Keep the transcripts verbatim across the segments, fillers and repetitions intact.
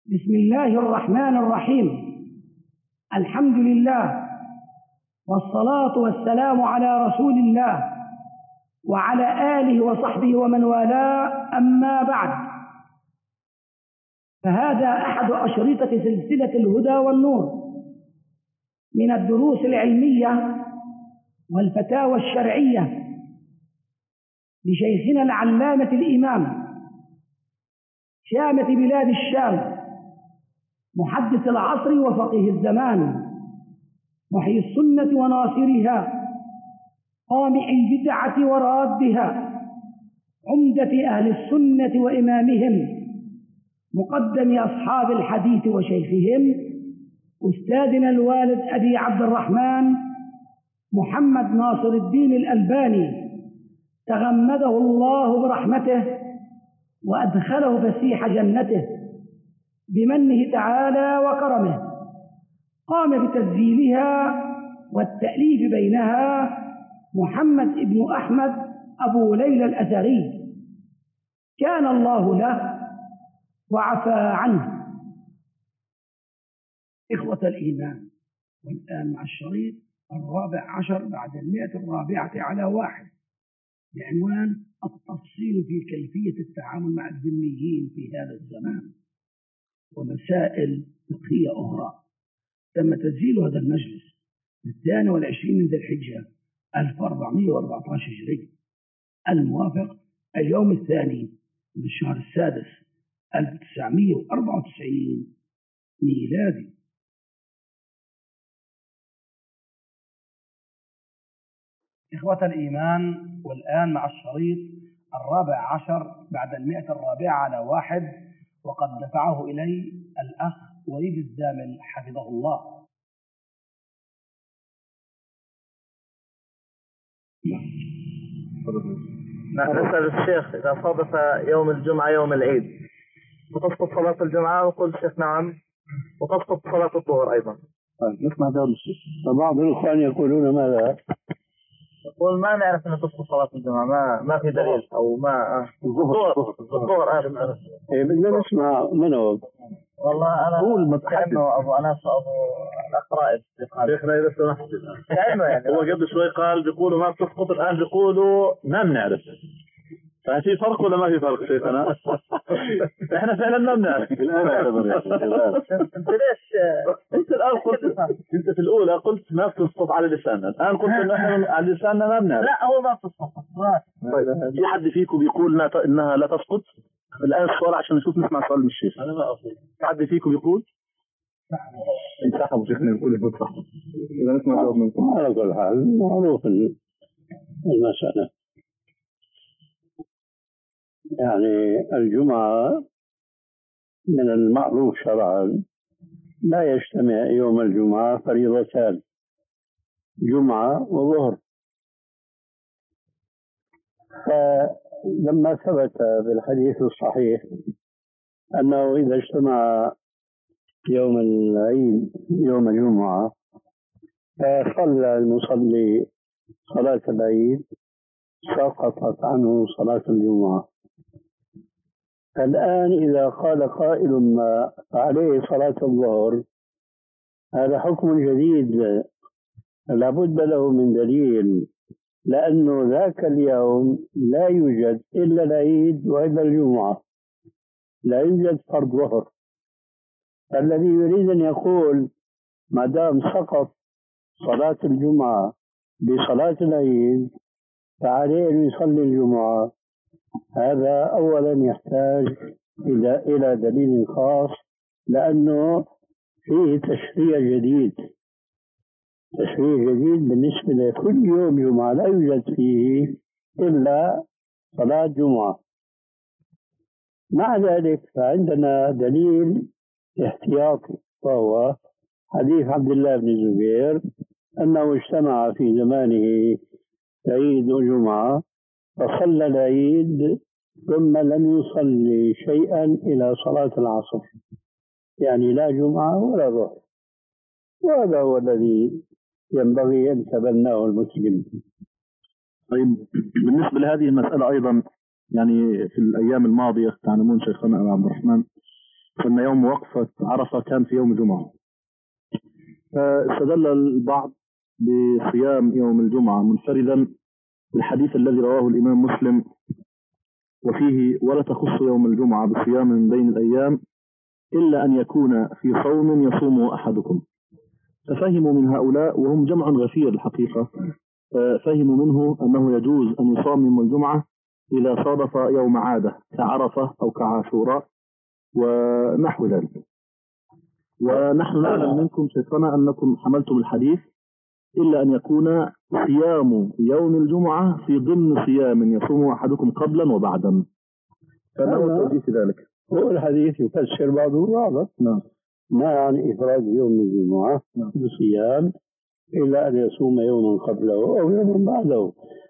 بسم الله الرحمن الرحيم. الحمد لله والصلاة والسلام على رسول الله وعلى آله وصحبه ومن والاه، أما بعد، فهذا أحد أشرطة سلسلة الهدى والنور من الدروس العلمية والفتاوى الشرعية لشيخنا العلامة الإمام شامة بلاد الشام، محدث العصر وفقيه الزمان، محيي السنة وناصرها، قامع البدعة ورادها، عمدة أهل السنة وإمامهم، مقدم أصحاب الحديث وشيخهم، أستاذنا الوالد أبي عبد الرحمن محمد ناصر الدين الألباني، تغمده الله برحمته وأدخله فسيح جنته بمنه تعالى وكرمه. قام بتسجيلها والتأليف بينها محمد ابن أحمد أبو ليلى الأثري، كان الله له وعفى عنه. إخوة الإيمان، والآن مع الشريط الرابع عشر بعد المئة الرابعة على واحد بعنوان التفصيل في كيفية التعامل مع الذميين في هذا الزمان ومسائل فقهية أخرى. تم تسجيل هذا المجلس الثاني والعشرين من ذي الحجة ألف وأربعمائة وأربعة عشر هجري، الموافق اليوم الثاني من الشهر السادس ألف وتسعمائة وأربعة وتسعين ميلادي. إخوة الإيمان، والآن مع الشريط الرابع عشر بعد المئة الرابعة على واحد، وقد دفعه إلي الأخ وليد الزامل حفظه الله. نسأل الشيخ إذا صادف يوم الجمعة يوم العيد وتسقط صلاة الجمعة، وقل الشيخ نعم، وتسقط صلاة الظهر أيضا. نسمع دور الشيخ. فبعض الإخوان يقولون ماذا؟ يقول ما نعرف أن تسقط صلاة الجمعة، ما ما في دليل أو ما الظهر الظهر آخر. إيه بدنا نسمع منه. والله أنا قول كأنه أبو أنس أبو الأقرائب شيخنا إذا سمحت، كأنه يعني هو قبل شوي قال بيقولوا ما بتسقط، الآن بيقولوا ما بنعرف. ففي فرق ولا ما في فرق شيخنا؟ احنا فعلا ما بنعرف الآن. انت ليش انت الآن قلت، انت في الأولى قلت ما بتسقط على لساننا، الآن قلت انه احنا على لساننا ما بنعرف. لا هو ما بتسقط. طيب في حد فيكم بيقول انها لا تسقط؟ الآن السؤال عشان نشوف نسمع سؤال من الشيخ. انا ما اقول. في حد فيكم بيقول؟ انسحبوا شيخنا يقول انه صح. اذا نسمع جواب منكم. على كل حال معروف المسألة. يعني الجمعة من المعروف شرعا لا يجتمع يوم الجمعة فريضتان، جمعة وظهر. فلما ثبت بالحديث الصحيح أنه إذا اجتمع يوم العيد يوم الجمعة فصلى المصلي صلاة العيد سقطت عنه صلاة الجمعة. الآن إذا قال قائل ما عليه صلاة الظهر، هذا حكم جديد لابد له من دليل، لأنه ذاك اليوم لا يوجد إلا العيد وإلا الجمعة، لا يوجد فرض ظهر. الذي يريد أن يقول ما دام سقط صلاة الجمعة بصلاة العيد فعليه أن يصلي الجمعة، هذا أولا يحتاج إلى إلى دليل خاص، لأنه فيه تشريع جديد، تشريع جديد بالنسبة لكل يوم جمعة لا يوجد فيه إلا صلاة جمعة. مع ذلك فعندنا دليل احتياطي، وهو حديث عبد الله بن الزبير أنه اجتمع في زمانه عيد وجمعة فصلى العيد ثم لم يصلي شيئا إلى صلاة العصر، يعني لا جمعة ولا ظهر. وهذا هو الذي ينبغي أن يتبناه المسلم. طيب بالنسبة لهذه المسألة أيضا، يعني في الأيام الماضية تعلمون شيخنا أبو عبد الرحمن أن يوم وقفة عرفة كان في يوم الجمعة، فاستدل البعض بصيام يوم الجمعة منفردا بالحديث الذي رواه الإمام مسلم وفيه: ولا تخص يوم الجمعة بصيام من بين الأيام إلا أن يكون في صوم يصومه أحدكم. ففهموا من هؤلاء، وهم جمع غفير الحقيقة، فهموا منه أنه يجوز أن يصام يوم الجمعة إذا صادف يوم عادة كعرفة أو كعاشوراء ونحو ذلك. ونحن نعلم منكم شيخنا أنكم حملتم الحديث إلا أن يكون صيام يوم الجمعة في ضمن صيام يصوم أحدكم قبلا وبعدا، فما هو التوجيه في ذلك؟ هو الحديث يفسر بعضه بعضا. نعم. ما عن إفراد يوم الجمعة بصيام إلا أن يصوم يوما قبله أو يوما بعده.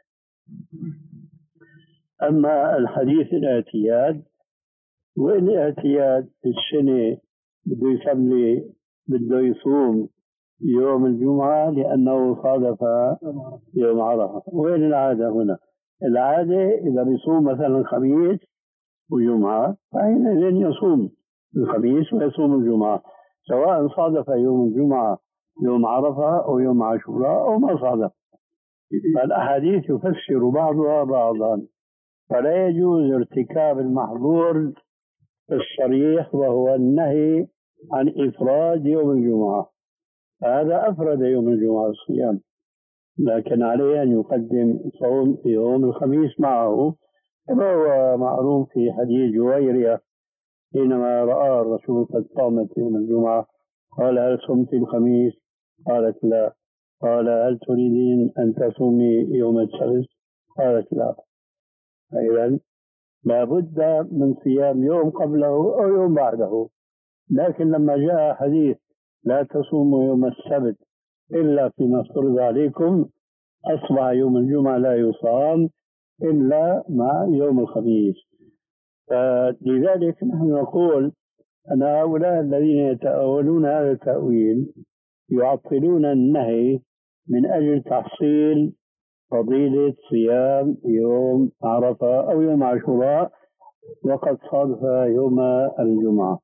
أما الحديث الاعتياد، وإن الاعتياد في السنة بده يصلي بده يصوم يوم الجمعة لأنه صادف يوم عرفة. وين العادة هنا؟ العادة إذا بيصوم مثلا الخميس وجمعة فحينئذ يصوم الخميس ويصوم الجمعة، سواء صادف يوم الجمعة يوم عرفة أو يوم عاشوراء أو ما صادف. فالأحاديث يفسر بعضها بعضا، فلا يجوز ارتكاب المحظور الصريح وهو النهي عن إفراد يوم الجمعة. هذا أفرد يوم الجمعة الصيام، لكن عليه أن يقدم صوم يوم الخميس معه، كما هو معروف في حديث جويرية حينما رأى الرسول قد صامت يوم الجمعة قال: هل صمت الخميس؟ قالت: لا. قال: هل تريدين أن تصومي يوم السبت؟ قالت: لا. إذن لابد من صيام يوم قبله أو يوم بعده. لكن لما جاء حديث لا تصوموا يوم السبت إلا فيما افترض عليكم، أصبح يوم الجمعة لا يصام إلا مع يوم الخميس. فلذلك نحن نقول أن هؤلاء الذين يتأولون هذا التأويل يعطلون النهي من أجل تحصيل فضيلة صيام يوم عرفة أو يوم عاشوراء وقد صادف يوم الجمعة.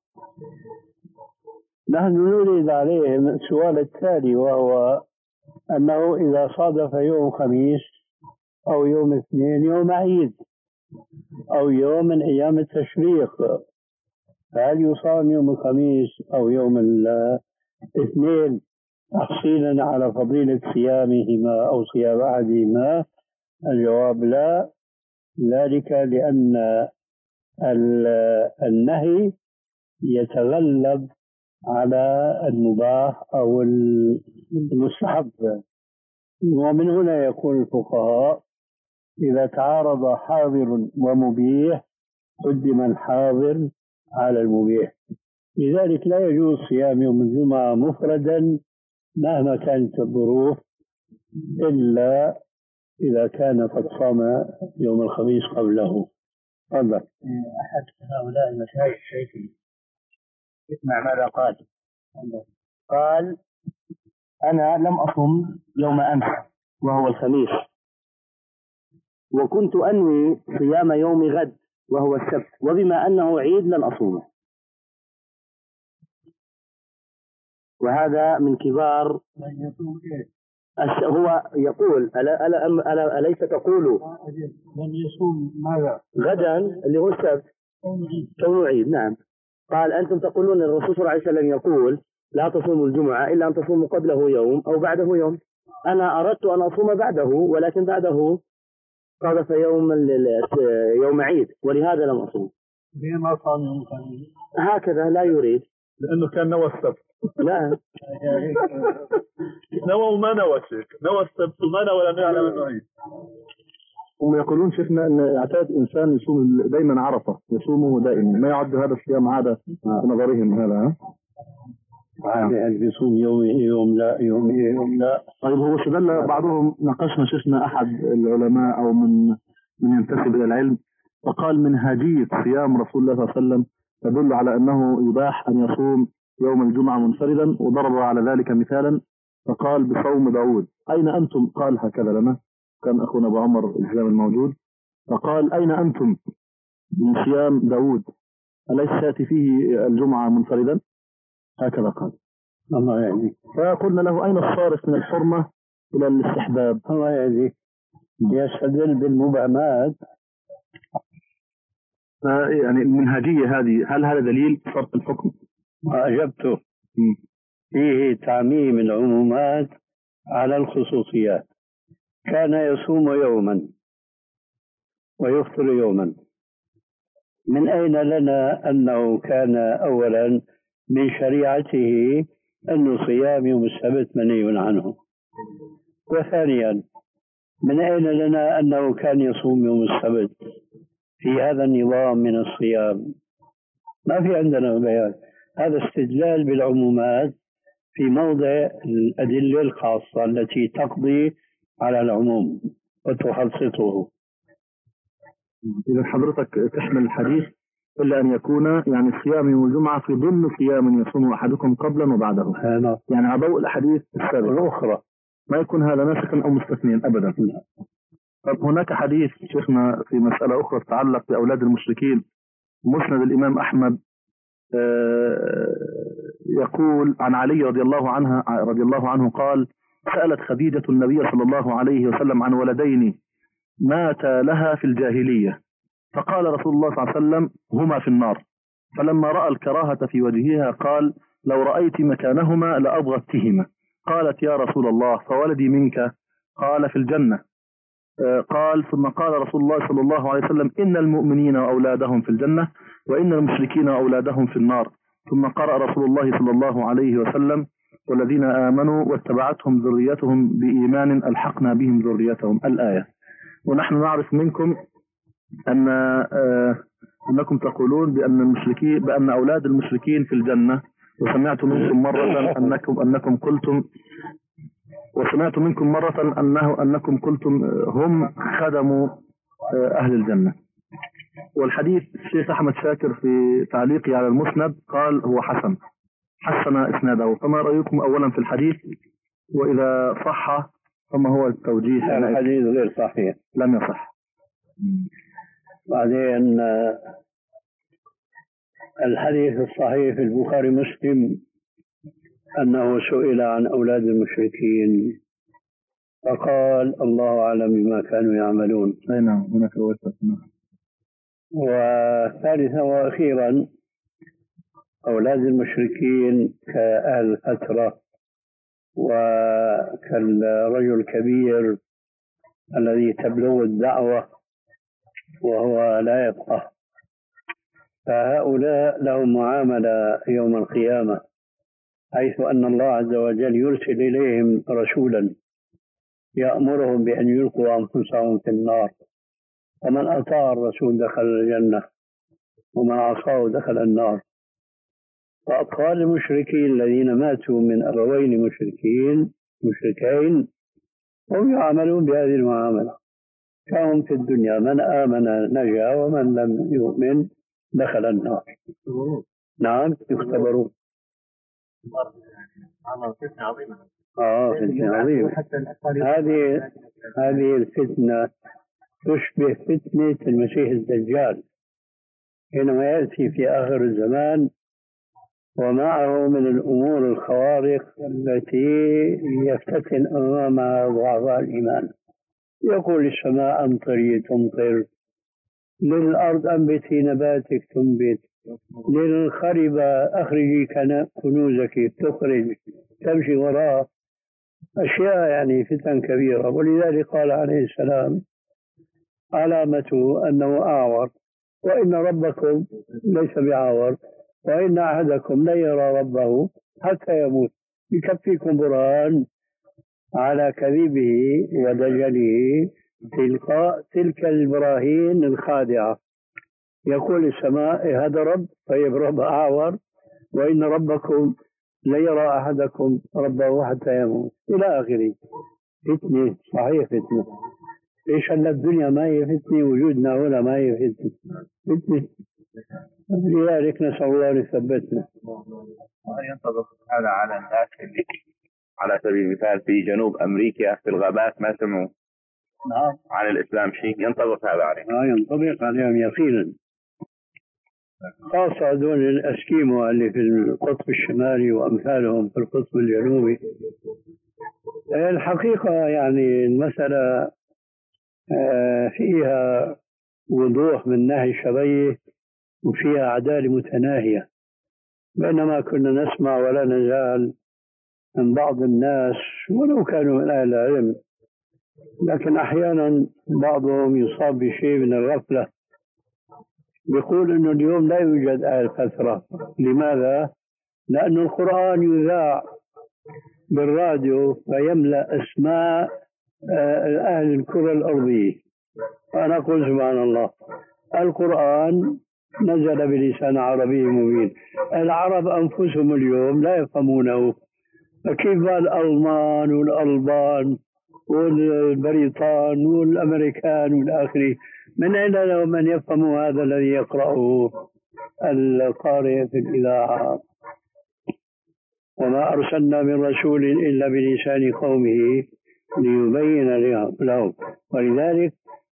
نحن نريد عليهم السؤال التالي، وهو أنه إذا صادف يوم خميس أو يوم اثنين يوم عيد أو يوم من أيام التشريق، هل يصام يوم الخميس أو يوم الاثنين تحصيلا على فضيلة صيامهما أو صيام أحدهما؟ الجواب لا، ذلك لأن النهي يتغلب على المباح أو المستحب. ومن هنا يقول الفقهاء: إذا تعارض حاضر ومبيح قدم الحاضر على المبيح. لذلك لا يجوز صيام يوم الجمعة مفردا مهما كانت الظروف، إلا إذا كان قد صام يوم الخميس قبله. تفضل. أحد هؤلاء المشايخ شيخي اسمع ماذا قال. قال: أنا لم أصم يوم أمس وهو الخميس، وكنت أنوي صيام يوم غد وهو السبت، وبما أنه عيد لن أصومه. وهذا من كبار. هو يقول: ألا ألا ألا أليس تقول لن يصوم ماذا؟ غدا اللي هو السبت كونه عيد؟ نعم. قال: أنتم تقولون الرسول صلى الله عليه وسلم يقول لا تصوموا الجمعة إلا أن تصوموا قبله يوم أو بعده يوم. أنا أردت أن أصوم بعده، ولكن بعده صادف يوم يوم عيد، ولهذا لم أصوم. ليه ما صام يوم الخميس؟ هكذا لا يريد، لأنه كان نوى السبت. لا نوى وما نوى شيخ، نوى السبت وما نوى ولم يعلم أنه عيد. هم يقولون شيخنا أن اعتاد إنسان يصوم دائما عرفة، يصومه دائما، ما يعد هذا الصيام عادة في نظرهم هذا. عادة أن يصوم يوم يوم لا يوم يوم لا. طيب هو استدل بعضهم، ناقشنا شيخنا أحد العلماء أو من من ينتسب إلى العلم، وقال منهاجية صيام رسول الله صلى الله عليه وسلم تدل على أنه يباح أن يصوم يوم الجمعة منفردا، وضرب على ذلك مثالا فقال بصوم داود. أين أنتم؟ قال هكذا لنا، كان أخونا أبو عمر الإسلام الموجود، فقال: أين أنتم من صيام داود؟ أليس يأتي فيه الجمعة منفردا؟ هكذا قال. الله يهديك. فقلنا له أين الصارف من الحرمة إلى الاستحباب؟ الله يهديك. يستدل بالمبهمات. يعني المنهجية هذه، هل هذا دليل صرف الحكم؟ ما أجبته. فيه تعميم العمومات على الخصوصيات. كان يصوم يوما ويفطر يوما، من أين لنا أنه كان أولا من شريعته أن صيام يوم السبت منهي عنه؟ وثانيا، من أين لنا أنه كان يصوم يوم السبت في هذا النظام من الصيام؟ ما في عندنا بيان. هذا استدلال بالعمومات في موضع الأدلة الخاصة التي تقضي على العموم وتخصصه. إذا حضرتك تحمل الحديث إلا أن يكون يعني صيام يوم الجمعة في ضمن صيام يصوم أحدكم قبلا وبعده، يعني على ضوء الأحاديث السابقة الأخرى، ما يكون هذا ناسخا أو مستثنيا أبدا. طب هناك حديث شيخنا في مسألة أخرى تتعلق بأولاد المشركين، مسند الإمام أحمد يقول عن علي رضي الله عنها رضي الله عنه قال: سألت خديجة النبي صلى الله عليه وسلم عن ولدين مات لها في الجاهلية، فقال رسول الله صلى الله عليه وسلم: هما في النار. فلما رأى الكراهة في وجهها قال: لو رأيت مكانهما لأبغضتهما. قالت: يا رسول الله فولدي منك؟ قال: في الجنة. قال: ثم قال رسول الله صلى الله عليه وسلم: إن المؤمنين وأولادهم في الجنة وإن المشركين وأولادهم في النار. ثم قرأ رسول الله صلى الله عليه وسلم: والذين آمنوا واتبعتهم ذريتهم بإيمان ألحقنا بهم ذريتهم، الآية. ونحن نعرف منكم أن أنكم تقولون بأن المشركين بأن أولاد المشركين في الجنة، وسمعت منكم مرة أنكم أنكم قلتم وسمعت منكم مرة أنه أنكم قلتم هم خدموا أهل الجنة. والحديث الشيخ أحمد شاكر في تعليقه على المسند قال هو حسن، حسن إسناده. فما رأيكم أولا في الحديث؟ وإذا صح فما هو التوجيه؟ الحديث غير صحيح، لم يصح. بعدين الحديث الصحيح في البخاري مسلم أنه سئل عن أولاد المشركين فقال: الله أعلم بما كانوا يعملون. نعم، هناك وثالثا وأخيرا، أولاد المشركين كأهل الفترة وكالرجل الكبير الذي تبلغ الدعوة وهو لا يفقه، فهؤلاء لهم معاملة يوم القيامة، حيث أن الله عز وجل يرسل إليهم رسولا يأمرهم بأن يلقوا أنفسهم في النار، ومن أطاع الرسول دخل الجنة ومن عصاه دخل النار. فأطفال المشركين الذين ماتوا من أبوين مشركين مشركين هم يعاملون بهذه المعاملة كهم في الدنيا، من آمن نجا ومن لم يؤمن دخل النار. نعم، يختبرون. آه فتنة عظيمة. هذه هذه الفتنة تشبه فتنة المسيح الدجال حينما يأتي في آخر الزمان ومعه من الأمور الخوارق التي يفتتن أمامها ضعفاء الإيمان. يقول السماء أمطري تمطر، للأرض أنبتي نباتك تنبت، للخربة أخرجي كنوزك تخرج، تمشي وراء أشياء يعني فتن كبيرة. ولذلك قال عليه السلام: علامته أنه أعور، وإن ربكم ليس بعور، وإن أحدكم لا يرى ربه حتى يموت. يكفيكم برهان على كذبه ودجله تلقاء تلك البراهين الخادعة. يقول السماء هذا رب، طيب رب أعور، وإن ربكم لا يرى أحدكم ربه حتى يموت، إلى آخره. فتنة، صحيح فتنة. إيش أن الدنيا ما هي فتنة، وجودنا هنا ما هي فتنة، فتنة. لذلك نسأل الله يثبتنا. وهل ينطبق هذا على الناس اللي على سبيل المثال في جنوب أمريكا في الغابات ما سمعوا نعم عن الإسلام شيء؟ ينطبق هذا عليهم؟ آه ينطبق عليهم يقينا. خاصة هذول الأسكيمو اللي في القطب الشمالي وأمثالهم في القطب الجنوبي. الحقيقة يعني المسألة فيها وضوح من ناحية الشرعية وفيها عدالة متناهية، بينما كنا نسمع ولا نزال من بعض الناس ولو كانوا من أهل العلم، لكن أحيانا بعضهم يصاب بشيء من الغفلة، يقول إنه اليوم لا يوجد أهل فترة. لماذا؟ لأن القرآن يذاع بالراديو فيملأ أسماء أهل الكرة الأرضية. أنا أقول سبحان الله، القرآن نزل بلسان عربي مبين، العرب أنفسهم اليوم لا يفهمونه، فكيف الألمان والألبان والبريطان والأمريكان والآخرين؟ من أين لهم من يفهموا هذا الذي يقرأه القارئ في الإذاعة؟ وما أرسلنا من رسول إلا بلسان قومه ليبين لهم. ولذلك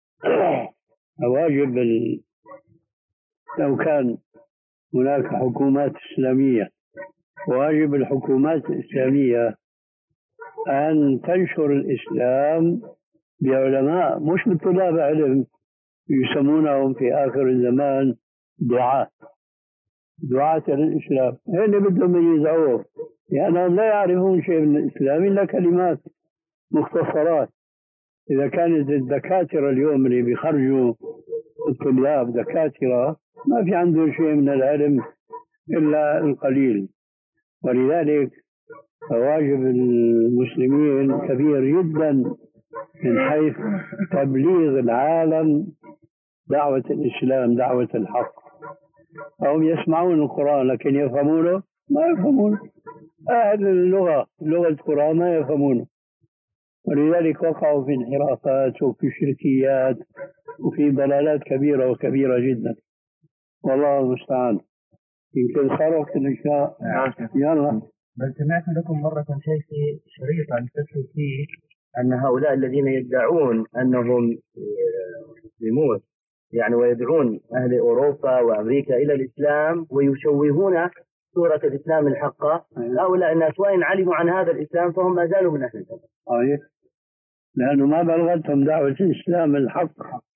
واجب ال... لو كان هناك حكومات إسلامية، واجب الحكومات الإسلامية أن تنشر الإسلام بعلماء، مش بطلاب علم يسمونهم في آخر الزمان دعاة دعاة للإسلام. هن بدهم يزعوه لأنهم لا يعرفون شيء من الإسلام إلا كلمات مختصرات. إذا كانت الدكاترة اليوم اللي بيخرجوا الطلاب دكاترة ما في عندهم شيء من العلم إلا القليل. ولذلك واجب المسلمين كبير جدا من حيث تبليغ العالم دعوة الإسلام، دعوة الحق. هم يسمعون القرآن لكن يفهمونه؟ ما يفهمونه. أهل اللغة لغة القرآن ما يفهمونه، ولذلك وقعوا في انحرافات وفي شركيات وفي ضلالات كبيرة وكبيرة جدا، والله المستعان. يمكن صار وقت الإشاء. يلا. بل سمعت لكم مرة شيخي شريطا تتلو فيه أن هؤلاء الذين يدعون أنهم مسلمون يعني ويدعون أهل أوروبا وأمريكا إلى الإسلام ويشوهون صورة الإسلام الحقة، هؤلاء الناس وإن علموا عن هذا الإسلام فهم ما زالوا من أهل الجنة. أيه، لأنه ما بلغتهم دعوة الإسلام الحق.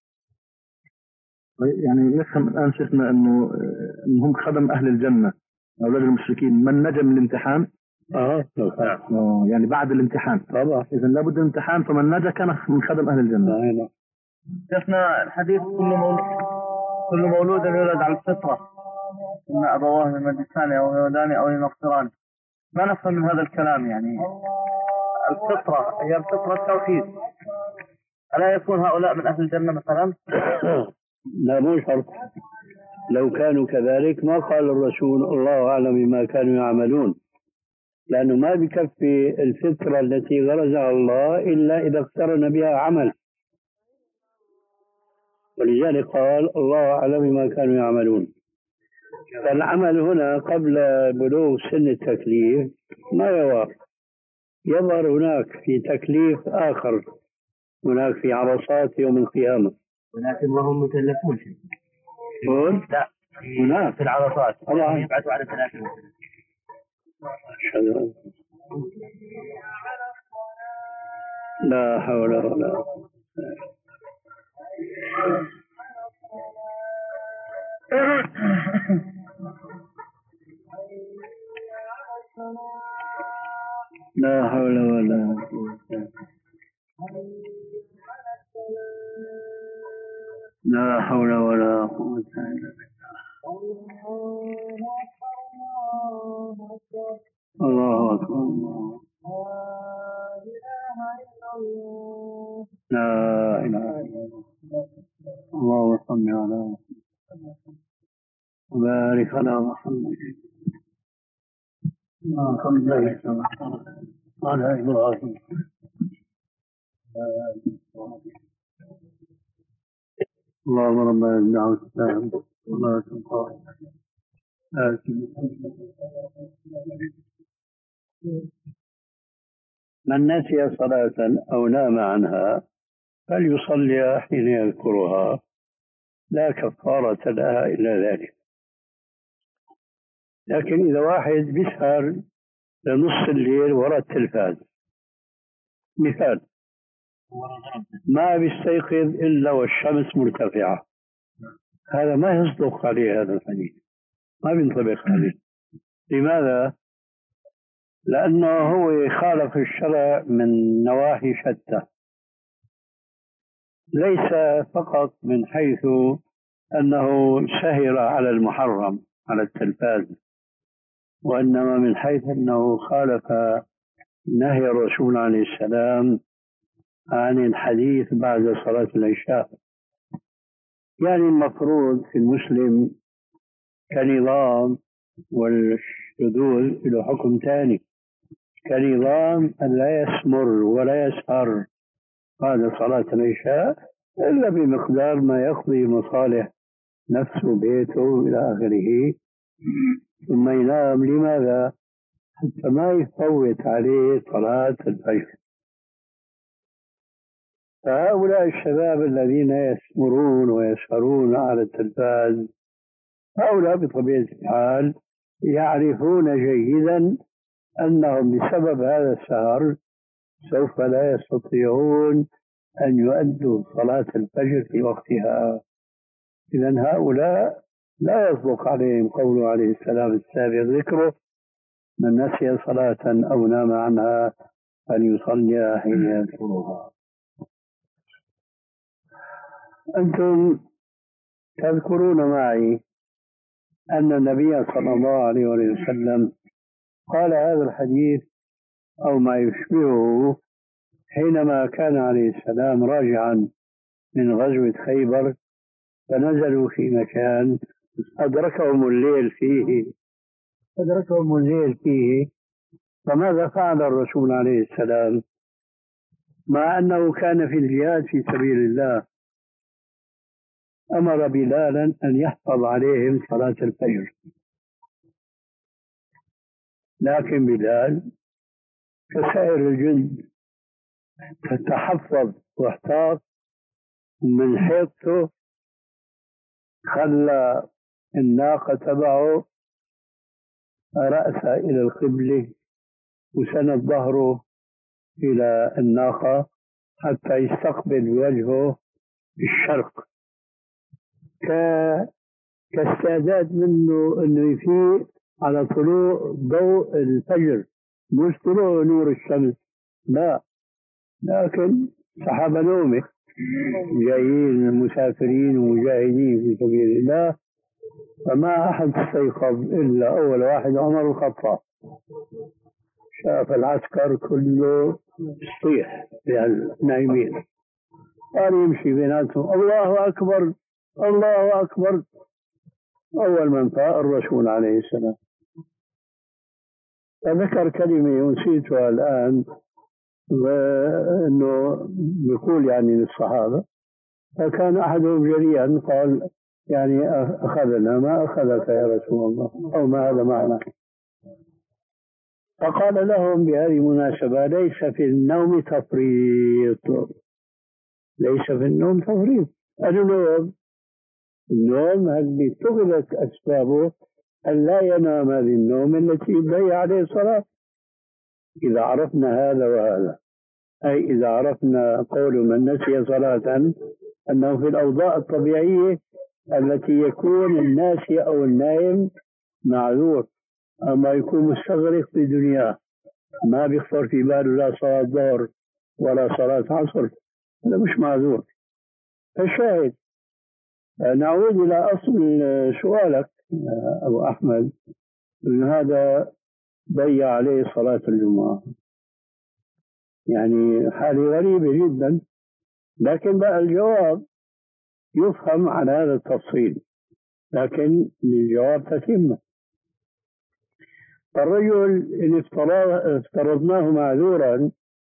يعني نفهم الآن شيخنا أنه هم خدم أهل الجنة أولاد المشركين من نجا من الامتحان. آه. آه يعني بعد الامتحان طبعا، إذا لابد من امتحان، فمن نجا كان من خدم أهل الجنة. آه. شيخنا الحديث كل مولود كل مولود يولد على الفطرة، إن أبواه يمجسان أو يهودان أو ينصران. ما نفهم من هذا الكلام؟ يعني الفطرة هي الفطرة التوحيد، ألا يكون هؤلاء من أهل الجنة مثلا؟ لا، مو شرط. لو كانوا كذلك ما قال الرسول الله أعلم بما كانوا يعملون، لأنه ما بكفي الفطرة التي غرزها الله إلا إذا اقترن بها عمل، ولذلك قال الله أعلم بما كانوا يعملون. فالعمل هنا قبل بلوغ سن التكليف ما يظهر، يظهر هناك في تكليف آخر، هناك في عرصات يوم القيامة. ولكن وهم مكلفون يقول لا هناك في العرصات طبعا يبعثوا على ثلاثة. لا حول ولا قوة. لا حول ولا قوة. لا حول ولا قوة إلا بالله. الله أكبر. لا إله إلا الله. اللهم صل على محمد وبارك على محمد وعلى إبراهيم. اللهم ربنا الدعوة التامة ولا تنقضي من نسي صلاة أو نام عنها فليصلي حين يذكرها، لا كفارة لها إلا ذلك. لكن إذا واحد بيسهر لنص الليل وراء التلفاز مثال، ما بيستيقظ إلا والشمس مرتفعة، هذا ما يصدق عليه هذا الحديث، ما بينطبق عليه. لماذا؟ لأنه هو خالف الشرع من نواحي شتى، ليس فقط من حيث أنه سهر على المحرم على التلفاز، وإنما من حيث أنه خالف نهي الرسول عليه السلام عن الحديث بعد صلاة العشاء. يعني المفروض في المسلم كنظام، والشذوذ له حكم ثاني، كنظام أن لا يسمر ولا يسهر بعد صلاة العشاء إلا بمقدار ما يقضي مصالح نفسه بيته إلى آخره، ثم ينام. لماذا؟ حتى ما يفوت عليه صلاة الفجر. فهؤلاء الشباب الذين يسمرون ويسهرون على التلفاز، هؤلاء بطبيعة الحال يعرفون جيدا أنهم بسبب هذا السهر سوف لا يستطيعون أن يؤدوا صلاة الفجر في وقتها. إذن هؤلاء لا يصدق عليهم قوله عليه السلام السابق ذكره: من نسي صلاة أو نام عنها فليصلي حين يذكرها. أنتم تذكرون معي أن النبي صلى الله عليه وسلم قال هذا الحديث أو ما يشبهه حينما كان عليه السلام راجعا من غزوة خيبر، فنزلوا في مكان أدركهم الليل فيه أدركهم الليل فيه فماذا فعل الرسول عليه السلام مع أنه كان في الجهاد في سبيل الله؟ أمر بلالا أن يحفظ عليهم صلاة الفجر، لكن بلال كسائر الجند تحفظ واحتاط من حيطته، خلى الناقة تبعه رأسها إلى القبلة وسند ظهره إلى الناقة حتى يستقبل بوجهه الشرق، كاستعداد منه أنه يفيق على طلوع ضوء الفجر، مش طلوع نور الشمس، لا، لكن سحب نومه، جايين مسافرين ومجاهدين في سبيل الله، فما أحد استيقظ إلا أول واحد عمر الخطاب، شاف العسكر كله يصيح يعني نايمين، قال يمشي بيناتهم الله أكبر الله أكبر. أول من فاق الرسول عليه السلام، فذكر كلمة نسيتها الآن، وأنه يقول يعني للصحابة، فكان أحدهم جريئا قال يعني أخذنا ما أخذك يا رسول الله، أو ما هذا معنى؟ فقال لهم بهذه المناسبة: ليس في النوم تفريط، ليس في النوم تفريط. النوم النوم اللي اتخذت أسبابه أن لا ينام هذه النوم التي يبني عليه الصلاة. إذا عرفنا هذا وهذا، أي إذا عرفنا قول من نسي صلاة أنه في الأوضاع الطبيعية التي يكون الناسي أو النائم معذور، أما يكون مستغرق في دنياه ما بيخطر في باله لا صلاة ظهر ولا صلاة عصر، هذا مش معذور. فالشاهد، نعود إلى أصل سؤالك أبو أحمد، أن هذا ضيع عليه صلاة الجمعة، يعني حالة غريبة جدا، لكن بقى الجواب يفهم على هذا التفصيل، لكن الجواب تتم. الرجل إن افترضناه معذورا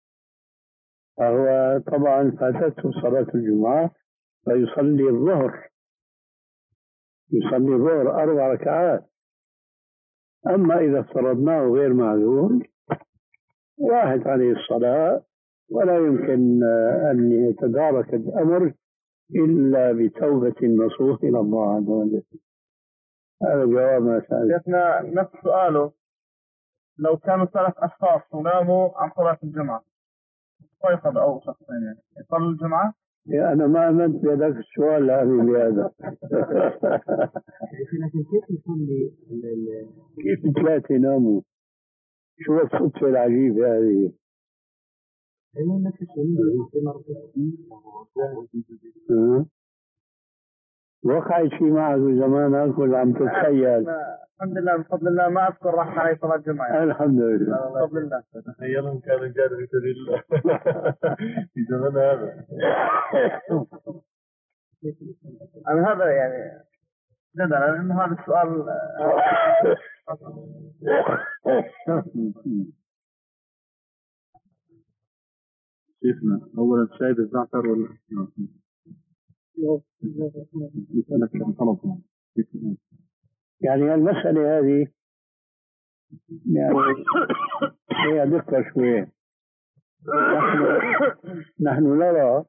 فهو طبعا فاتته صلاة الجمعة فيصلي الظهر، يصلي الظهر أربع ركعات. أما إذا افترضناه غير معذور راحت عليه الصلاة ولا يمكن أن يتدارك الأمر إلا بتوبة نصوح إلى الله عز وجل. هذا جواب ما سألت. شيخنا نفس سؤاله، لو كانوا ثلاث أشخاص وناموا عن صلاة الجمعة، استيقظ أو شخصين يعني يصلوا الجمعة؟ أنا ما آمنت بهذاك السؤال حبيبي هذا. لكن كيف يصلي كيف ثلاثة يناموا؟ شو الصدفة العجيبة هذه؟ وقعت في معك زمانك ولا عم تتخيل؟ الحمد لله بفضل الله ما أذكر راح علي صلاة الجمعة يعني. الحمد لله بفضل الله. تخيلهم كانوا جاد في سبيل الله في زمن هذا. أنا هذا يعني جدا لأنه هذا السؤال شيخنا أولا شايب الزعتر ولا يعني المسألة هذه يعني هي دقة شوية. نحن, نحن نرى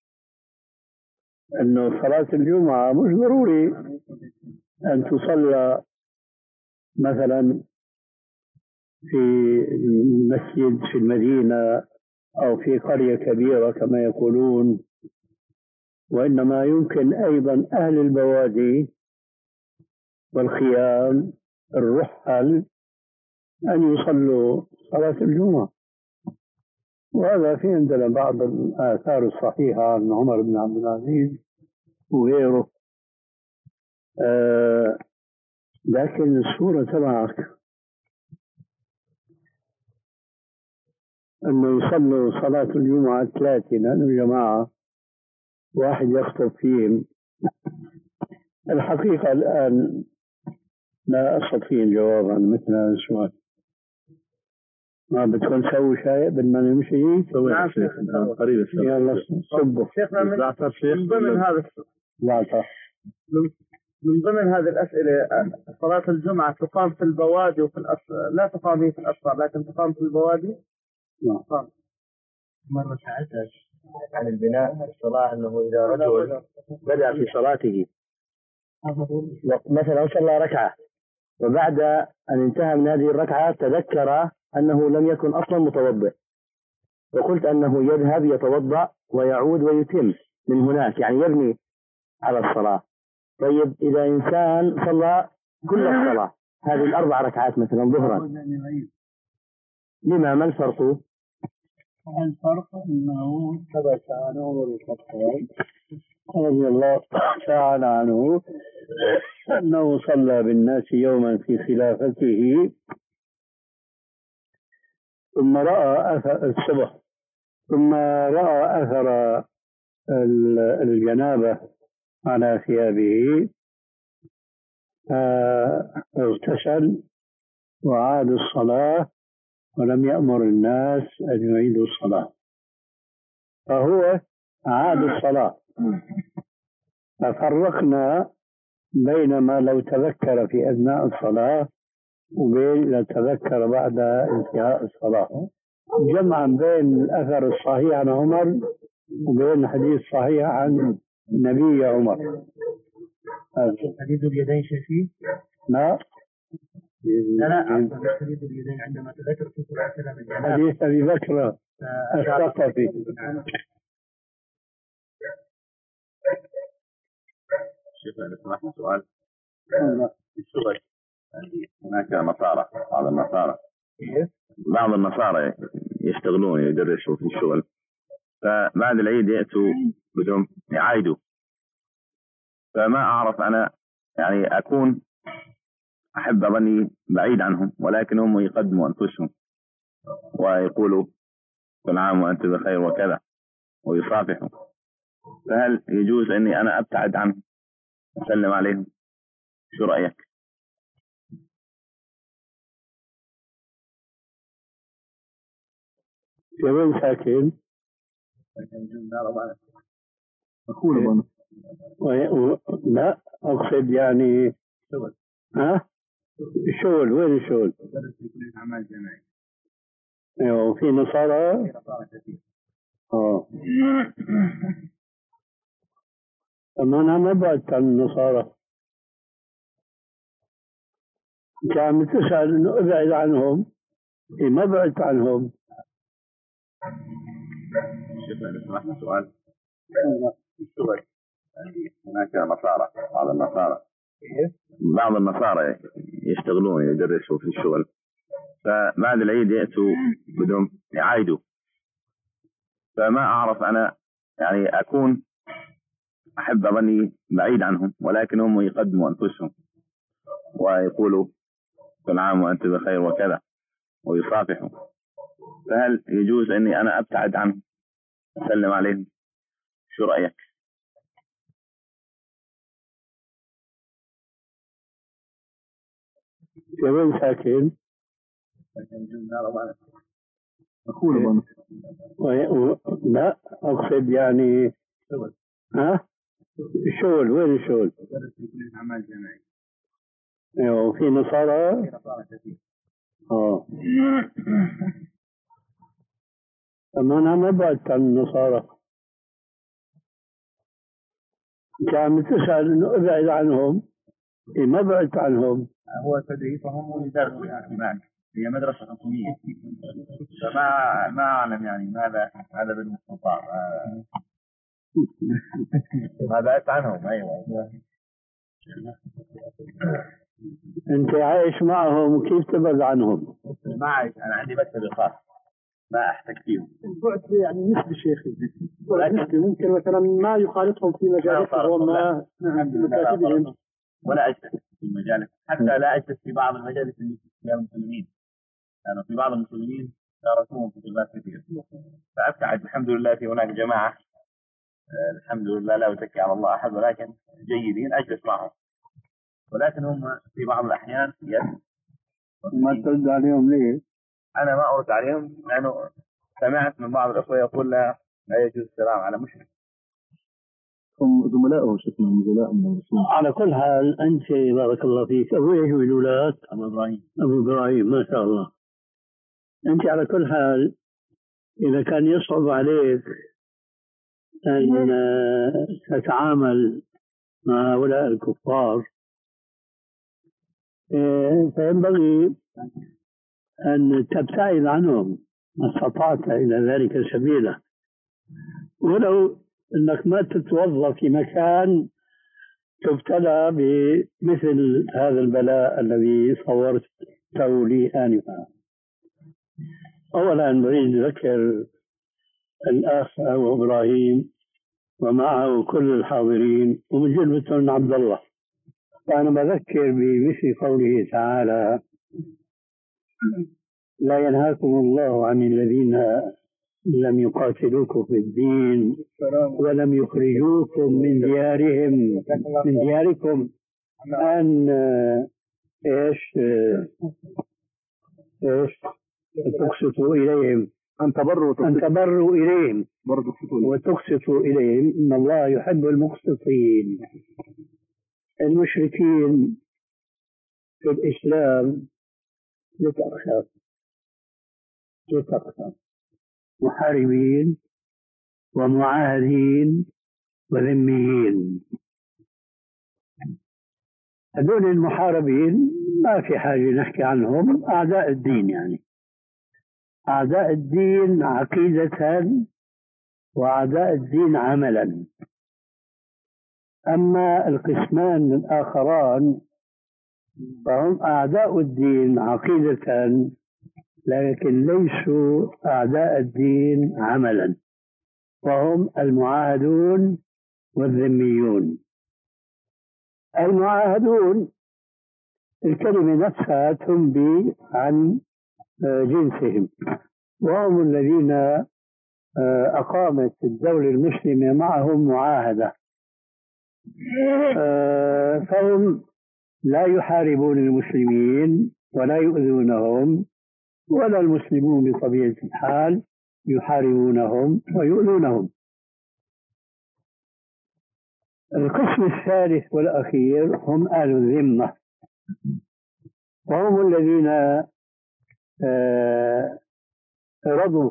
أنه صلاة الجمعة مش ضروري أن تصلى مثلا في مسجد في المدينة أو في قرية كبيرة كما يقولون، وإنما يمكن أيضا أهل البوادي والخيام الرحل أن يصلوا صلاة الجمعة. وهذا في عندنا بعض الآثار الصحيحة عن عمر بن عبد العزيز وغيره. آه لكن الصورة تبعك أنه يصلوا صلاة الجمعة ثلاثة لأنه جماعة واحد يخطب فيهم، الحقيقة الآن لا أستطيع الجواب عن مثل هذا السؤال. ما بدكم تسوي شيء بدنا نمشي؟ نعم شيخ قريب يلا صبوا. شيخنا من ضمن هذا زعتر من ضمن هذه الأسئلة، صلاة الجمعة تقام في البوادي وفي الأسفار، لا تقام في الأسفار لكن تقام في البوادي؟ نعم. مرة سألتك عن البناء في الصلاة أنه إذا رجل بدأ في صلاته مثلا صلى ركعة وبعد أن انتهى من هذه الركعة تذكر أنه لم يكن أصلا متوضئ، وقلت أنه يذهب يتوضأ ويعود ويتم من هناك، يعني يبني على الصلاة. طيب إذا إنسان صلى كل الصلاة هذه الأربع ركعات مثلا ظهرا، لما ما الفرق؟ الفرق أنه ثبت عن عمر بن الخطاب رضي الله تعالى عنه أنه صلى بالناس يوما في خلافته ثم رأى أثر الصبح ثم رأى أثر الجنابة على ثيابه اغتسل وعاد الصلاة ولم يأمر الناس أن يعيدوا الصلاة، فهو عاد الصلاة. ففرقنا بين ما لو تذكر في أثناء الصلاة وبين لو تذكر بعد انتهاء الصلاة، جمعا بين الأثر الصحيح عن عمر وبين الحديث الصحيح عن النبي عمر. حديث اليدين شيء فيه؟ لا لا لا حديث اليدين عندما تذكر في صلاة الجنابة حديث أبي بكر الثقفي. شيخ أنا سمعت سؤال في الشغل، هناك نصارى بعض النصارى بعض النصارى يشتغلون يدرسوا في الشغل، فبعد العيد يأتوا بدهم يعايدوا، فما أعرف أنا يعني أكون أحب أظني بعيد عنهم، ولكن هم يقدموا أنفسهم ويقولوا كل عام وأنت بخير وكذا ويصافحوا، فهل يجوز أني أنا أبتعد عنهم أسلم عليهم؟ شو رأيك؟ وين ساكن؟ أخونا و... لا أقصد يعني شغل. ها؟ الشغل وين الشغل؟ درس في كلية أعمال جامعية. أيوة في نصارى؟ في نصارى كثير. آه. أما أنا ما بعدت عن النصارى. أنت عم تسأل إنه ابعد عنهم، إيه ما بعدت عنهم. شيخ لو سمحت سؤال. الشغل يعني هناك نصارى، بعض النصارى بعض النصارى يشتغلون يدرسوا في الشغل، فبعد العيد يأتوا بدهم يعايدوا، فما أعرف أنا يعني أكون أحب أظني بعيد عنهم، ولكن هم يقدموا أنفسهم ويقولوا كل عام وأنت بخير وكذا ويصافحوا، فهل يجوز أني أنا أبتعد عنهم أسلم عليهم؟ شو رأيك؟ وين ساكن؟ أخونا لا أقصد يعني ها الشغل، وين الشغل؟ ايوه في نصارى. اه أما أنا ما بعدت عن النصارى. أنت عم تسأل إنه ابعد عنهم، إيه ما بعدت عنهم. هو تدريسهم يدرسوا يعني معك، هي مدرسة حكومية، فما ما أعلم يعني ماذا هذا بالمستطاع. ما بعدت عنهم. أيوة أنت عايش معهم كيف تبعد عنهم؟ ما عايش، أنا عندي مكتب خاص ما أحتاج فيهم. البعد يعني نسبي شيخي، ولكن ممكن مثلا ما يخالطهم في مجالسهم ما مكاتبهم، ولا أجلس في المجالس، حتى لا أجلس في بعض المجالس اللي فيها المسلمين، يعني في بعض المسلمين دارسوهم في خلافات كثير، فأبتعد. الحمد لله في هناك جماعة الحمد لله لا أزكي على الله أحد، ولكن جيدين أجلس معهم، ولكن هم في بعض الأحيان يس. ما ترد عليهم ليه؟ أنا ما أرد عليهم لأنه سمعت من بعض الأخوة يقول لا لا يجوز السلام على مشرك. هم زملائهم شكلهم زملاء من المسلمين. على كل حال أنت بارك الله فيك أبو إيش من الأولاد؟ أبو إبراهيم. أبو إبراهيم ما شاء الله. أنت على كل حال إذا كان يصعب عليك أن تتعامل مع هؤلاء الكفار فينبغي أن تبتعد عنهم ما استطعت إلى ذلك سبيلا، ولو أنك ما تتوظف في مكان تبتلى بمثل هذا البلاء الذي صورته لي آنفا. أولا نريد ذكر الأخ أبو إبراهيم ومعه كل الحاضرين ومن جملتهم عبد الله. فأنا بذكر بمثل قوله تعالى: لا ينهاكم الله عن الذين لم يقاتلوكم في الدين ولم يخرجوكم من ديارهم من دياركم أن إيش إيش تقسطوا إليهم أن تبروا أن تبروا إليهم وتقسطوا إليهم إن الله يحب المقسطين. المشركين في الإسلام لتأخر لتأخر محاربين ومعاهدين وذميين. هذول المحاربين ما في حاجة نحكي عنهم، أعداء الدين، يعني أعداء الدين عقيدة وأعداء الدين عملا. أما القسمان الآخران فهم أعداء الدين عقيدة لكن ليسوا أعداء الدين عملا، وهم المعاهدون والذميون. المعاهدون الكلمة نفسها تنبي عن جنسهم، وهم الذين أقامت الدولة المسلمة معهم معاهدة، فهم لا يحاربون المسلمين ولا يؤذونهم، ولا المسلمون بطبيعة الحال يحاربونهم ويؤذونهم. القسم الثالث والأخير هم أهل الذمة، وهم الذين رضوا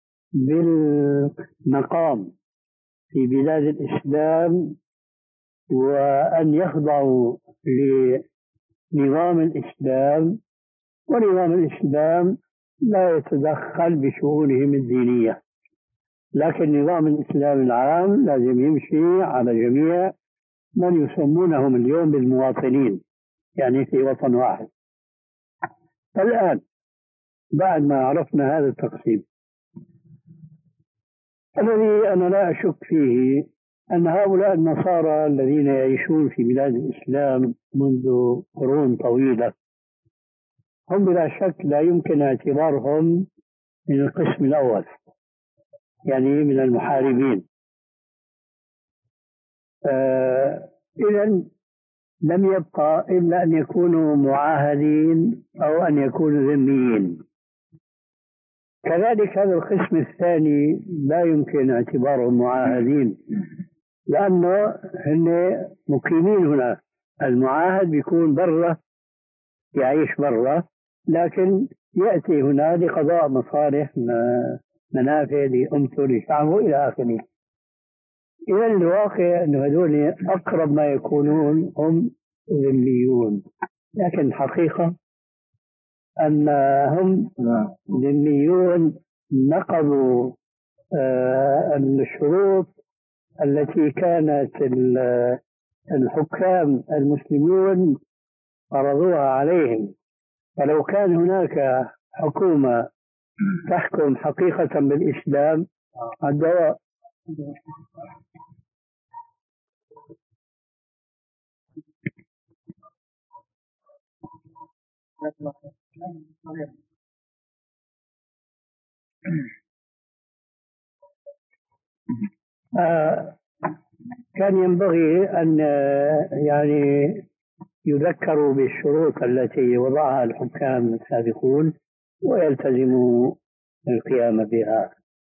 بالمقام في بلاد الإسلام وأن يخضعوا نظام الإسلام، ونظام الإسلام لا يتدخل بشؤونهم الدينية، لكن نظام الإسلام العام لازم يمشي على جميع من يسمونهم اليوم بالمواطنين، يعني في وطن واحد. الآن بعد ما عرفنا هذا التقسيم، الذي أنا لا أشك فيه أن هؤلاء النصارى الذين يعيشون في بلاد الإسلام منذ قرون طويلة هم بلا شك لا يمكن اعتبارهم من القسم الأول، يعني من المحاربين. آه إذن لم يبقى إلا أن يكونوا معاهدين أو أن يكونوا ذميين. كذلك هذا القسم الثاني لا يمكن اعتبارهم معاهدين، لأنه هم مقيمين هنا. المعاهد بيكون برا، يعيش برا، لكن يأتي هنا لقضاء مصالح منافع لأمته لشعبه إلى آخره. إذا الواقع أن هذول أقرب ما يكونون هم ذميون، لكن الحقيقة أنهم ذميون نقضوا آه الشروط التي كانت الحكام المسلمون فرضوها عليهم. فلو كان هناك حكومة تحكم حقيقة بالإسلام الدواء آه كان ينبغي أن يعني يذكروا بالشروط التي وضعها الحكام السابقون ويلتزموا القيام بها.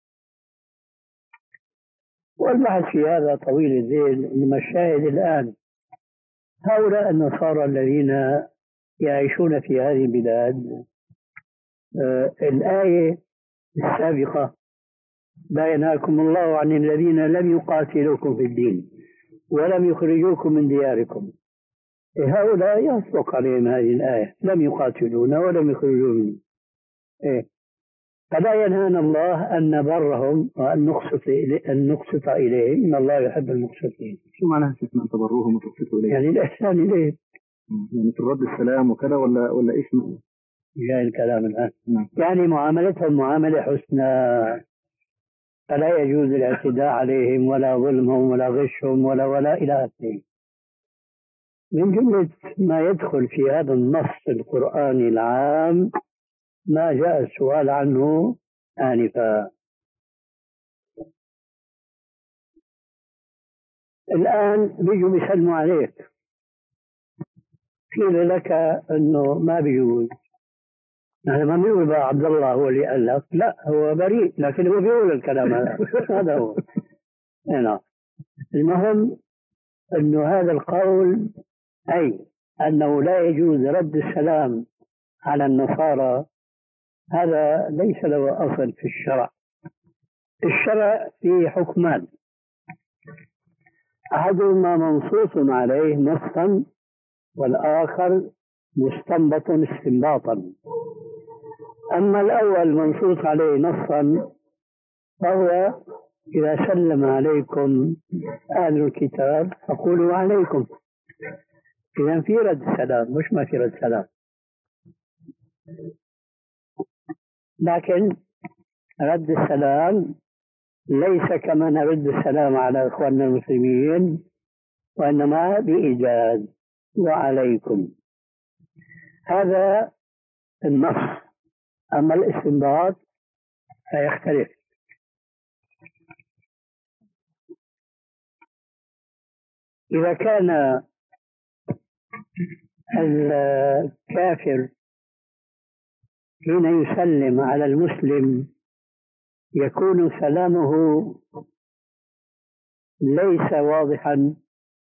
والبحث في هذا طويل الذيل، إنما الشاهد الآن هؤلاء النصارى الذين يعيشون في هذه البلاد، آه الآية السابقة لا ينهاكم الله عن الذين لم يقاتلوكم في الدين ولم يخرجوكم من دياركم. هؤلاء يصدق عليهم هذه الآية، لم يقاتلونا ولم يخرجونا. إيه؟ فلا ينهانا الله أن نبرهم وأن نقسط أن نقسط إليهم، إن الله يحب المقسطين. شو معناها شيخنا أن تبروهم وتقسطوا إليهم؟ يعني الإحسان إليهم، يعني في الرد السلام وكذا، ولا ولا إيش؟ جاي الكلام الآن. يعني معاملتهم معاملة حسنى، فلا يجوز الاعتداء عليهم ولا ظلمهم ولا غشهم ولا ولا إلى آخره. من جملة ما يدخل في هذا النص القرآني العام ما جاء السؤال عنه آنفا. الآن بيجوا بيسلموا عليك، قيل لك أنه ما بيجوز. هذا ما بيقول بقى عبد الله هو اللي قال لك، لا هو بريء، لكن هو بيقول الكلام هذا. هذا هو. هنا المهم أنه هذا القول، أي أنه لا يجوز رد السلام على النصارى، هذا ليس له أصل في الشرع. الشرع فيه حكمان، أحدهما منصوص عليه نصا والآخر مستنبط استنباطا. أما الأول منصوص عليه نصا فهو إذا سلم عليكم أهل الكتاب فقولوا عليكم. إذا في رد سلام، مش ما في رد سلام. لكن رد السلام ليس كما نرد السلام على إخواننا المسلمين، وإنما بإيجاز وعليكم. هذا النص. أما الاستنباط فيختلف. إذا كان الكافر حين يسلم على المسلم يكون سلامه ليس واضحا،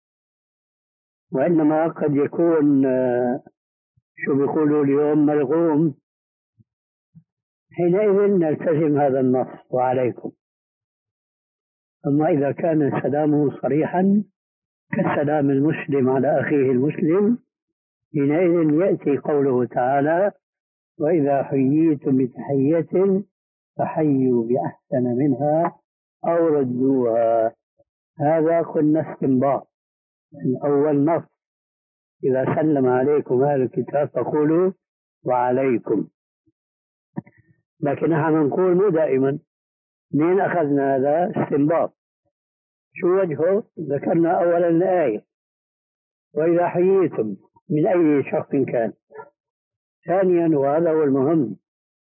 وإنما قد يكون شو بيقولوا اليوم ملغوم، حينئذ نلتزم هذا النص وعليكم. أما إذا كان سلامه صريحا كسلام المسلم على أخيه المسلم حينئذ يأتي قوله تعالى: وإذا حييتم بتحية فحيوا بأحسن منها أو ردوها. هذا قلنا استنباط من أول نص: إذا سلم عليكم أهل الكتاب فقولوا وعليكم. لكن نحن نقول مو دائما. منين أخذنا هذا استنباط؟ شو وجهه؟ ذكرنا أولا الآية: وإذا حييتم من أي شخص كان. ثانيا، وهذا هو المهم،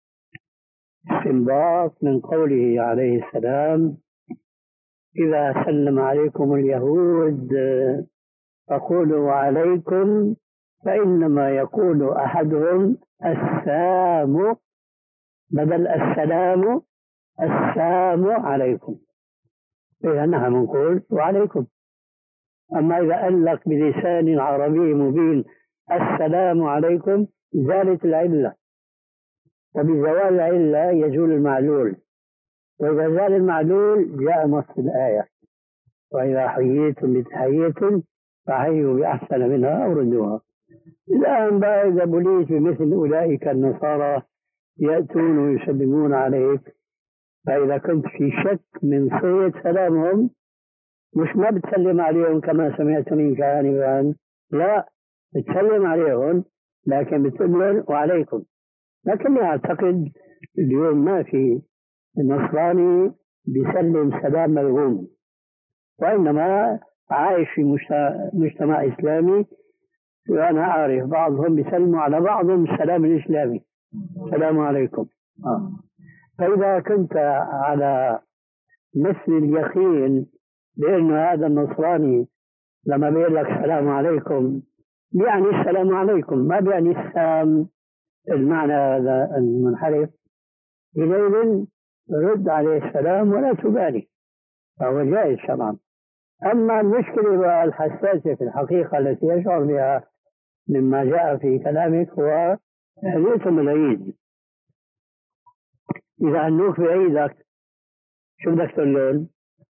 استنباط من قوله عليه السلام: إذا سلم عليكم اليهود فقولوا عليكم، فإنما يقول أحدهم السلام بدل السلام، السلام عليكم. إذا نحن نقول وعليكم. أما إذا قال لك بلسان عربي مبين السلام عليكم زالت العلة، وبزوال العلة يزول المعلول، وإذا زال المعلول جاء نص الآية: وإذا حييتم بتحية فحيوا بأحسن منها أو ردوها. الآن بقى إذا بليت بمثل أولئك النصارى يأتون ويسلمون عليك، فإذا كنت في شك من صيغة سلامهم، مش ما بتسلم عليهم كما سمعت منك آنفا، لا، بتسلم عليهم لكن بتقول لهم وعليكم. لكني أعتقد اليوم ما في النصراني بيسلم سلام ملغوم، وإنما عايش في مجتمع إسلامي، وأنا أعرف بعضهم بيسلموا على بعضهم السلام الإسلامي: السلام عليكم. آه. فإذا كنت على مثل اليقين بأن هذا النصراني لما بيقول لك السلام عليكم يعني السلام عليكم، ما بيعني السلام المعنى هذا المنحرف، حينئذ رد عليه السلام ولا تبالي، فهو جائز شرعا. أما المشكلة الحساسة في الحقيقة التي يشعر بها مما جاء في كلامك هو ليتم العيد. إذا هنوك بعيدك شو بدك تقول لهم؟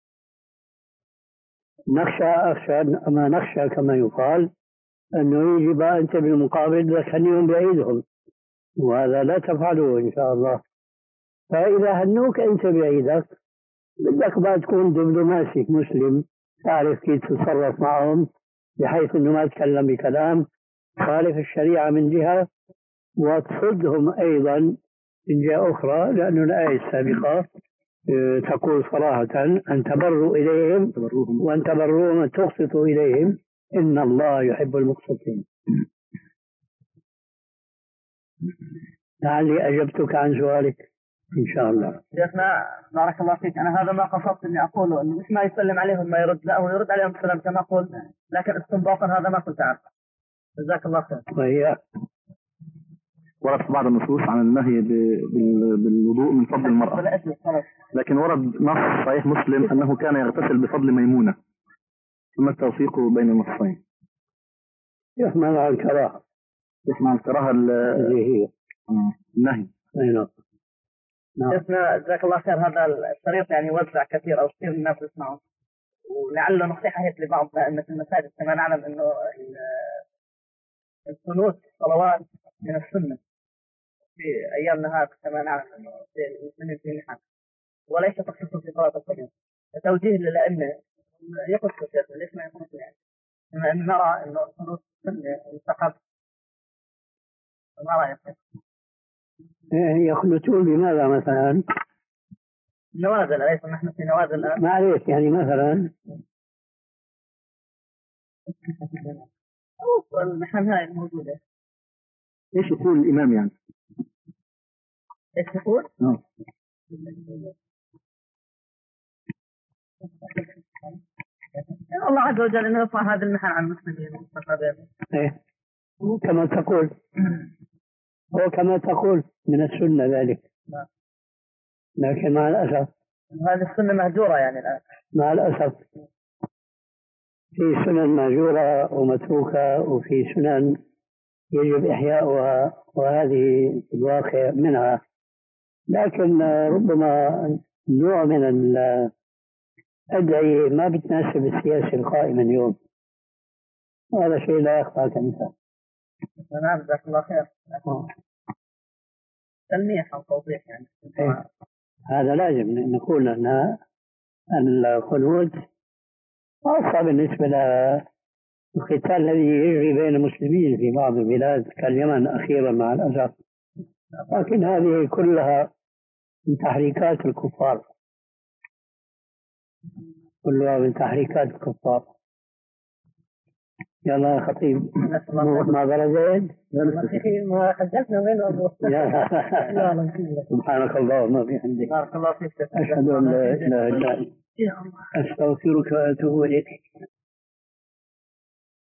نخشى أخشى ما نخشى كما يقال أنه يجب أنت بالمقابل بدك تهنيهم بعيدهم، وهذا لا تفعله إن شاء الله. فإذا هنوك أنت بعيدك بدك بقى تكون دبلوماسي مسلم، تعرف كيف تتصرف معهم بحيث أنه ما تتكلم بكلام خالف الشريعة من جهة، وتصدهم أيضا من جهة أخرى، لأن الآية السابقة تقول صراحة: أن تبروا إليهم وأن تبروهم وأن تقسطوا إليهم إن الله يحب المقسطين. لعلي أجبتك عن سؤالك إن شاء الله. شيخنا بارك الله فيك، أنا هذا ما قصدت إني أقوله، إنه مش ما يسلم عليهم ما يرد، لا هو يرد عليهم السلام كما قلت، لكن استنباطا هذا ما كنت أعرف. جزاك الله خير. وإياك. ورد بعض النصوص عن النهي بالوضوء من فضل المرأة، لكن ورد نص صحيح مسلم أنه كان يغتسل بفضل ميمونة، ثم التوفيق بين النصين. يحمل على الكراهة، يحمل على الكراهة اللي هي النهي. نعم. شيخنا جزاك الله خير، هذا الشريط يعني وزع كثير أو كثير من الناس يسمعون، ولعله نصيحة هيك لبعض أئمة المساجد، كما نعلم أنه القنوت صلوات من السنة في أيامنا هذه، كما نعلم أنه في المسلمين في محن وليس تخصص في صلاة القنوت. توجيه للأئمة يقصوا شيخنا ليش ما يقصوا، يعني بما أن نرى أنه القنوت سنة مستحب، ما رأيك؟ يخلطون بماذا مثلا؟ نوازل، أليس نحن في نوازل الآن؟ ما عليك، يعني مثلا المحن هاي الموجودة ايش يقول الإمام يعني؟ ايش يقول؟ نعم. الله عز وجل انه يرفع هذا المحن عن المسلمين والصحابة. ايه كما تقول، هو كما تقول من السنة ذلك، لكن مع الأسف هذه السنة مهجورة يعني الآن. مع الأسف في سنن مهجورة ومتروكة، وفي سنن يجب إحياؤها، وهذه الواقع منها. لكن ربما نوع من الأدعية ما بتناسب السياسة القائمة اليوم، وهذا شيء لا يخفى كنسا. نعم جزاك الله خير. تلميح أو توضيح يعني. إيه. هذا لازم نقول أن الخلود خاصة بالنسبة للقتال الذي يجري بين المسلمين في بعض البلاد كاليمن أخيرا مع الأسف، لكن هذه كلها من تحريكات الكفار، كلها من تحريكات الكفار. يلا يا خطيب ما زيد ما خجلتنا منه. سبحانك اللهم وبحمدك بارك الله فيك. أشهد أن لا إله إلا أنت أستغفرك وأتوب إليك.